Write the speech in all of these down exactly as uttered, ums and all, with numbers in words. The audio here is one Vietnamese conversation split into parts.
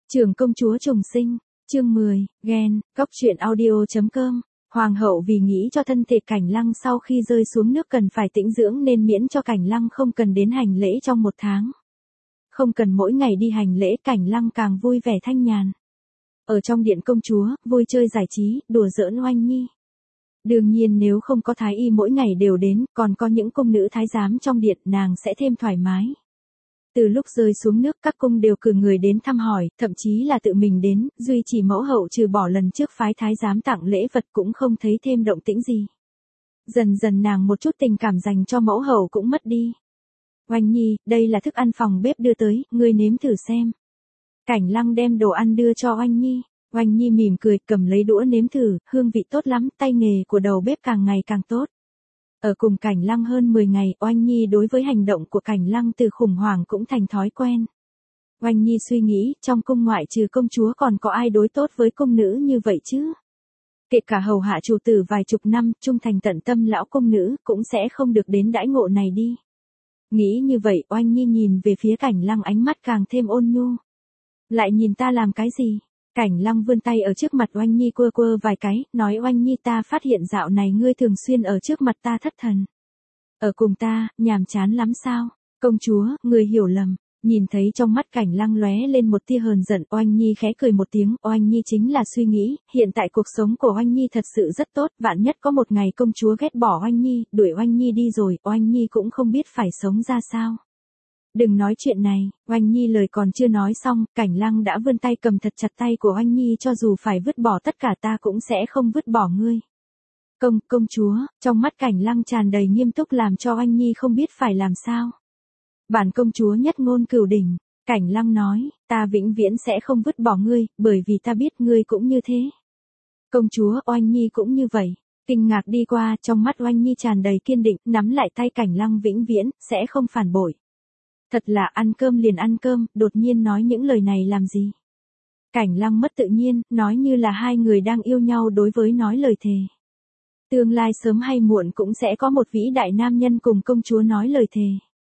Trưởng công chúa trùng sinh, chương mười, ghen, cóc truyện audio.com. Hoàng hậu vì nghĩ cho thân thể Cảnh Lăng sau khi rơi xuống nước cần phải tĩnh dưỡng nên miễn cho Cảnh Lăng không cần đến hành lễ trong một tháng. Không cần mỗi ngày đi hành lễ, Cảnh Lăng càng vui vẻ thanh nhàn. Ở trong điện công chúa, vui chơi giải trí, đùa giỡn oanh nhi. Đương nhiên nếu không có thái y mỗi ngày đều đến, còn có những cung nữ thái giám trong điện, nàng sẽ thêm thoải mái. Từ lúc rơi xuống nước các cung đều cử người đến thăm hỏi, thậm chí là tự mình đến, duy chỉ mẫu hậu trừ bỏ lần trước phái thái giám tặng lễ vật cũng không thấy thêm động tĩnh gì. Dần dần nàng một chút tình cảm dành cho mẫu hậu cũng mất đi. Oanh nhi, đây là thức ăn phòng bếp đưa tới, ngươi nếm thử xem. Cảnh Lăng đem đồ ăn đưa cho Oanh nhi. Oanh nhi mỉm cười cầm lấy đũa nếm thử, hương vị tốt lắm, tay nghề của đầu bếp càng ngày càng tốt. Ở cùng Cảnh Lăng hơn mười ngày, Oanh nhi đối với hành động của Cảnh Lăng từ khủng hoảng cũng thành thói quen. Oanh nhi suy nghĩ, trong cung ngoại trừ công chúa còn có ai đối tốt với cung nữ như vậy chứ? Kể cả hầu hạ chủ tử vài chục năm, trung thành tận tâm lão cung nữ, cũng sẽ không được đến đãi ngộ này đi. Nghĩ như vậy, Oanh nhi nhìn về phía Cảnh Lăng ánh mắt càng thêm ôn nhu. Lại nhìn ta làm cái gì? Cảnh Lăng vươn tay ở trước mặt Oanh nhi quơ quơ vài cái, nói Oanh nhi ta phát hiện dạo này ngươi thường xuyên ở trước mặt ta thất thần. Ở cùng ta, nhàm chán lắm sao? Công chúa, ngươi hiểu lầm. Nhìn thấy trong mắt Cảnh Lăng lóe lên một tia hờn giận, Oanh nhi khẽ cười một tiếng, Oanh nhi chính là suy nghĩ, hiện tại cuộc sống của Oanh nhi thật sự rất tốt, vạn nhất có một ngày công chúa ghét bỏ Oanh nhi, đuổi Oanh nhi đi rồi, Oanh nhi cũng không biết phải sống ra sao. Đừng nói chuyện này, Oanh nhi lời còn chưa nói xong, Cảnh Lăng đã vươn tay cầm thật chặt tay của Oanh nhi, cho dù phải vứt bỏ tất cả ta cũng sẽ không vứt bỏ ngươi. Công, công chúa, trong mắt Cảnh Lăng tràn đầy nghiêm túc làm cho Oanh nhi không biết phải làm sao. Bản công chúa nhất ngôn cửu đỉnh, Cảnh Lăng nói, ta vĩnh viễn sẽ không vứt bỏ ngươi, bởi vì ta biết ngươi cũng như thế. Công chúa, Oanh nhi cũng như vậy. Kinh ngạc đi qua, trong mắt Oanh nhi tràn đầy kiên định, nắm lại tay Cảnh Lăng vĩnh viễn, sẽ không phản bội. Thật là ăn cơm liền ăn cơm, đột nhiên nói những lời này làm gì? Cảnh Lăng mất tự nhiên, nói như là hai người đang yêu nhau đối với nói lời thề. Tương lai sớm hay muộn cũng sẽ có một vĩ đại nam nhân cùng công chúa nói lời thề.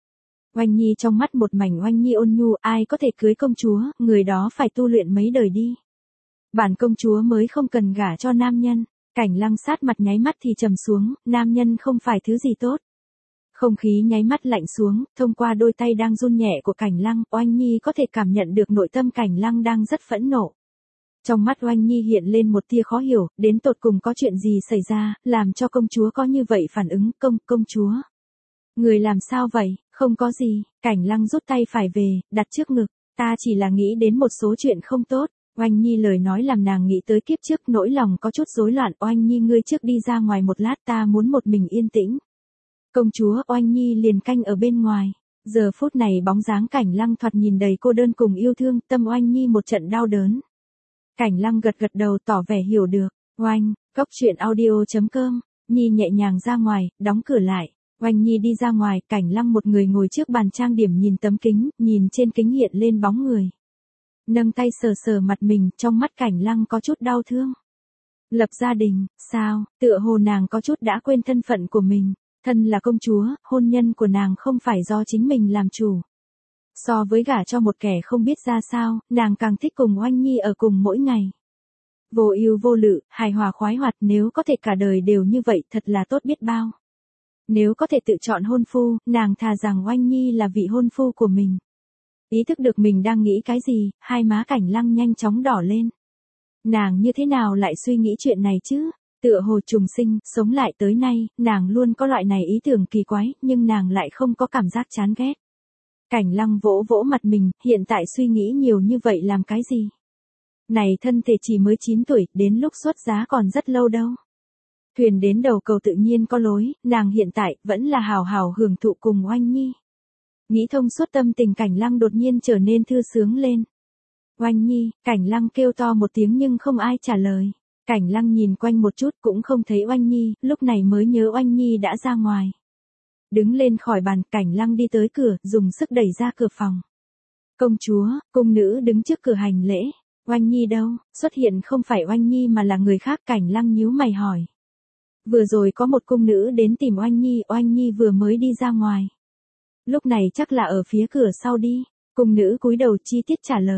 Oanh nhi trong mắt một mảnh Oanh nhi ôn nhu, ai có thể cưới công chúa, người đó phải tu luyện mấy đời đi. Bản công chúa mới không cần gả cho nam nhân. Cảnh Lăng sát mặt nháy mắt thì trầm xuống, nam nhân không phải thứ gì tốt. Không khí nháy mắt lạnh xuống, thông qua đôi tay đang run nhẹ của Cảnh Lăng, Oanh nhi có thể cảm nhận được nội tâm Cảnh Lăng đang rất phẫn nộ. Trong mắt Oanh nhi hiện lên một tia khó hiểu, đến tột cùng có chuyện gì xảy ra, làm cho công chúa có như vậy phản ứng, công, công chúa. Người làm sao vậy, không có gì, Cảnh Lăng rút tay phải về, đặt trước ngực, ta chỉ là nghĩ đến một số chuyện không tốt. Oanh nhi lời nói làm nàng nghĩ tới kiếp trước, nỗi lòng có chút rối loạn. Oanh nhi ngươi trước đi ra ngoài một lát, ta muốn một mình yên tĩnh. Công chúa, Oanh nhi liền canh ở bên ngoài. Giờ phút này bóng dáng Cảnh Lăng thoạt nhìn đầy cô đơn cùng yêu thương, tâm Oanh nhi một trận đau đớn. Cảnh Lăng gật gật đầu tỏ vẻ hiểu được. Oanh, cóc truyện audio.com, nhi nhẹ nhàng ra ngoài, đóng cửa lại. Oanh nhi đi ra ngoài, Cảnh Lăng một người ngồi trước bàn trang điểm nhìn tấm kính, nhìn trên kính hiện lên bóng người. Nâng tay sờ sờ mặt mình, trong mắt Cảnh Lăng có chút đau thương. Lập gia đình, sao, tựa hồ nàng có chút đã quên thân phận của mình. Thân là công chúa, hôn nhân của nàng không phải do chính mình làm chủ. So với gả cho một kẻ không biết ra sao, nàng càng thích cùng Oanh nhi ở cùng mỗi ngày. Vô ưu vô lự, hài hòa khoái hoạt, nếu có thể cả đời đều như vậy thật là tốt biết bao. Nếu có thể tự chọn hôn phu, nàng thà rằng Oanh nhi là vị hôn phu của mình. Ý thức được mình đang nghĩ cái gì, hai má Cảnh Lăng nhanh chóng đỏ lên. Nàng như thế nào lại suy nghĩ chuyện này chứ? Tựa hồ trùng sinh, sống lại tới nay, nàng luôn có loại này ý tưởng kỳ quái, nhưng nàng lại không có cảm giác chán ghét. Cảnh Lăng vỗ vỗ mặt mình, hiện tại suy nghĩ nhiều như vậy làm cái gì? Này thân thể chỉ mới chín tuổi, đến lúc xuất giá còn rất lâu đâu. Thuyền đến đầu cầu tự nhiên có lối, nàng hiện tại vẫn là hào hào hưởng thụ cùng Oanh nhi. Nghĩ thông suốt tâm tình Cảnh Lăng đột nhiên trở nên thư sướng lên. Oanh nhi, Cảnh Lăng kêu to một tiếng nhưng không ai trả lời. Cảnh Lăng nhìn quanh một chút cũng không thấy Oanh nhi, lúc này mới nhớ Oanh nhi đã ra ngoài. Đứng lên khỏi bàn, Cảnh Lăng đi tới cửa, dùng sức đẩy ra cửa phòng. Công chúa, cung nữ đứng trước cửa hành lễ. Oanh nhi đâu? Xuất hiện không phải Oanh nhi mà là người khác. Cảnh Lăng nhíu mày hỏi. Vừa rồi có một cung nữ đến tìm Oanh nhi, Oanh nhi vừa mới đi ra ngoài. Lúc này chắc là ở phía cửa sau đi. Cung nữ cúi đầu chi tiết trả lời.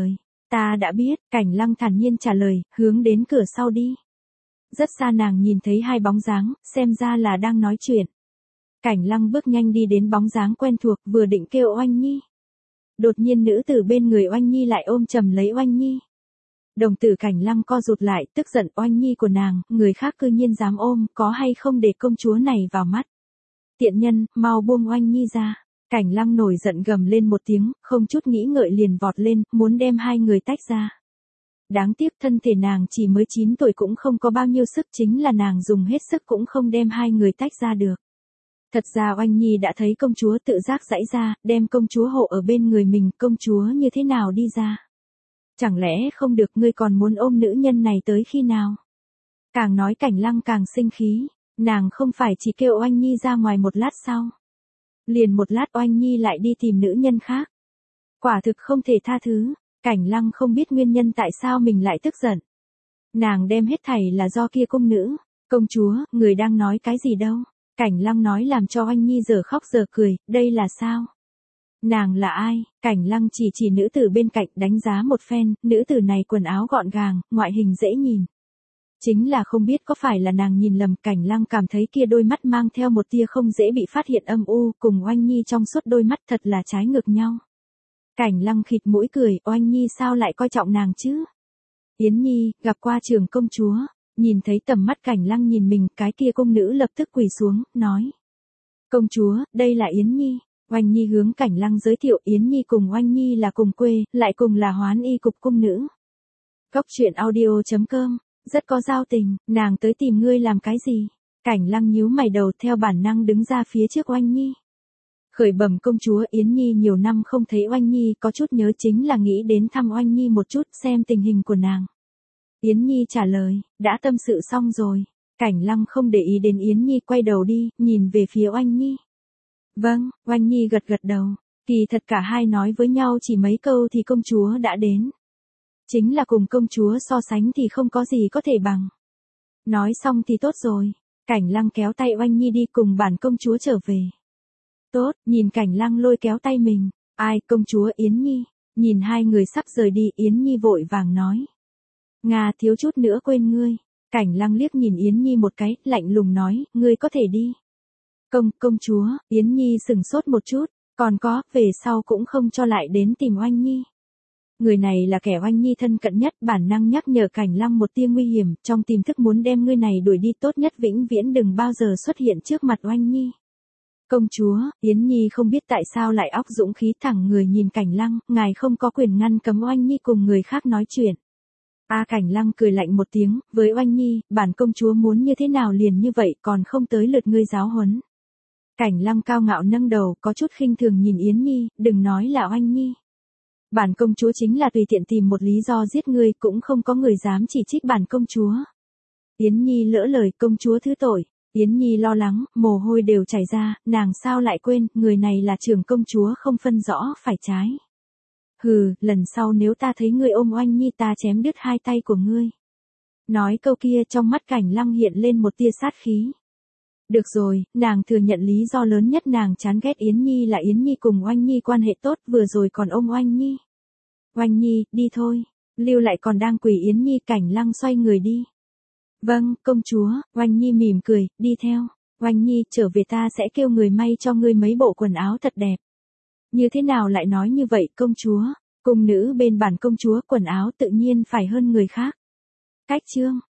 Ta đã biết, Cảnh Lăng thản nhiên trả lời, hướng đến cửa sau đi. Rất xa nàng nhìn thấy hai bóng dáng, xem ra là đang nói chuyện. Cảnh Lăng bước nhanh đi đến bóng dáng quen thuộc, vừa định kêu Oanh Nhi. Đột nhiên nữ tử bên người Oanh Nhi lại ôm chầm lấy Oanh Nhi. Đồng tử Cảnh Lăng co rụt lại, tức giận Oanh Nhi của nàng, người khác cư nhiên dám ôm, có hay không để công chúa này vào mắt. Tiện nhân, mau buông Oanh Nhi ra. Cảnh Lăng nổi giận gầm lên một tiếng, không chút nghĩ ngợi liền vọt lên, muốn đem hai người tách ra. Đáng tiếc thân thể nàng chỉ mới chín tuổi cũng không có bao nhiêu sức, chính là nàng dùng hết sức cũng không đem hai người tách ra được. Thật ra Oanh Nhi đã thấy công chúa tự giác giãy ra, đem công chúa hộ ở bên người mình, công chúa như thế nào đi ra. Chẳng lẽ không được, ngươi còn muốn ôm nữ nhân này tới khi nào? Càng nói Cảnh Lăng càng sinh khí, nàng không phải chỉ kêu Oanh Nhi ra ngoài một lát sau. Liền một lát Oanh Nhi lại đi tìm nữ nhân khác. Quả thực không thể tha thứ, Cảnh Lăng không biết nguyên nhân tại sao mình lại tức giận. Nàng đem hết thảy là do kia cung nữ. Công chúa, người đang nói cái gì đâu? Cảnh Lăng nói làm cho Oanh Nhi giờ khóc giờ cười, đây là sao? Nàng là ai? Cảnh Lăng chỉ chỉ nữ tử bên cạnh đánh giá một phen, nữ tử này quần áo gọn gàng, ngoại hình dễ nhìn. Chính là không biết có phải là nàng nhìn lầm, Cảnh Lăng cảm thấy kia đôi mắt mang theo một tia không dễ bị phát hiện âm u, cùng Oanh Nhi trong suốt đôi mắt thật là trái ngược nhau. Cảnh Lăng khịt mũi cười, Oanh Nhi sao lại coi trọng nàng chứ? Yến Nhi, gặp qua trưởng công chúa, nhìn thấy tầm mắt Cảnh Lăng nhìn mình, cái kia cung nữ lập tức quỳ xuống, nói. Công chúa, đây là Yến Nhi. Oanh Nhi hướng Cảnh Lăng giới thiệu, Yến Nhi cùng Oanh Nhi là cùng quê, lại cùng là Hoán Y cục cung nữ. Cốc truyện audio chấm com, rất có giao tình, nàng tới tìm ngươi làm cái gì? Cảnh Lăng nhíu mày đầu, theo bản năng đứng ra phía trước Oanh Nhi. Khởi bẩm công chúa, Yến Nhi nhiều năm không thấy Oanh Nhi, có chút nhớ, chính là nghĩ đến thăm Oanh Nhi một chút, xem tình hình của nàng. Yến Nhi trả lời, đã tâm sự xong rồi. Cảnh Lăng không để ý đến Yến Nhi, quay đầu đi, nhìn về phía Oanh Nhi. Vâng, Oanh Nhi gật gật đầu, kỳ thật cả hai nói với nhau chỉ mấy câu thì công chúa đã đến. Chính là cùng công chúa so sánh thì không có gì có thể bằng. Nói xong thì tốt rồi, Cảnh Lăng kéo tay Oanh Nhi đi cùng bản công chúa trở về. Tốt, nhìn Cảnh Lăng lôi kéo tay mình, ai, công chúa Yến Nhi, nhìn hai người sắp rời đi, Yến Nhi vội vàng nói. Nga, thiếu chút nữa quên ngươi. Cảnh Lăng liếc nhìn Yến Nhi một cái, lạnh lùng nói, ngươi có thể đi. Công, công chúa, Yến Nhi sừng sốt một chút, còn có, về sau cũng không cho lại đến tìm Oanh Nhi. Người này là kẻ Oanh Nhi thân cận nhất, bản năng nhắc nhở Cảnh Lăng một tia nguy hiểm, trong tiềm thức muốn đem ngươi này đuổi đi, tốt nhất vĩnh viễn đừng bao giờ xuất hiện trước mặt Oanh Nhi. Công chúa, Yến Nhi không biết tại sao lại óc dũng khí, thẳng người nhìn Cảnh Lăng, ngài không có quyền ngăn cấm Oanh Nhi cùng người khác nói chuyện. A Cảnh Lăng cười lạnh một tiếng, với Oanh Nhi, bản công chúa muốn như thế nào liền như vậy, còn không tới lượt ngươi giáo huấn. Cảnh Lăng cao ngạo nâng đầu, có chút khinh thường nhìn Yến Nhi, đừng nói là Oanh Nhi. Bản công chúa chính là tùy tiện tìm một lý do giết ngươi, cũng không có người dám chỉ trích bản công chúa. Yến Nhi lỡ lời, công chúa thứ tội. Yến Nhi lo lắng, mồ hôi đều chảy ra, nàng sao lại quên, người này là trưởng công chúa không phân rõ phải trái. Hừ, lần sau nếu ta thấy ngươi ôm Oanh Nhi ta chém đứt hai tay của ngươi. Nói câu kia trong mắt Cảnh Lăng hiện lên một tia sát khí. Được rồi, nàng thừa nhận lý do lớn nhất nàng chán ghét Yến Nhi là Yến Nhi cùng Oanh Nhi quan hệ tốt, vừa rồi còn ôm Oanh Nhi. Oanh Nhi, đi thôi, lưu lại còn đang quỳ Yến Nhi. Cảnh Lăng xoay người đi. Vâng, công chúa, Oanh Nhi mỉm cười, đi theo. Oanh Nhi, trở về ta sẽ kêu người may cho ngươi mấy bộ quần áo thật đẹp. Như thế nào lại nói như vậy, công chúa? Cung nữ bên bản công chúa quần áo tự nhiên phải hơn người khác. Cách chương.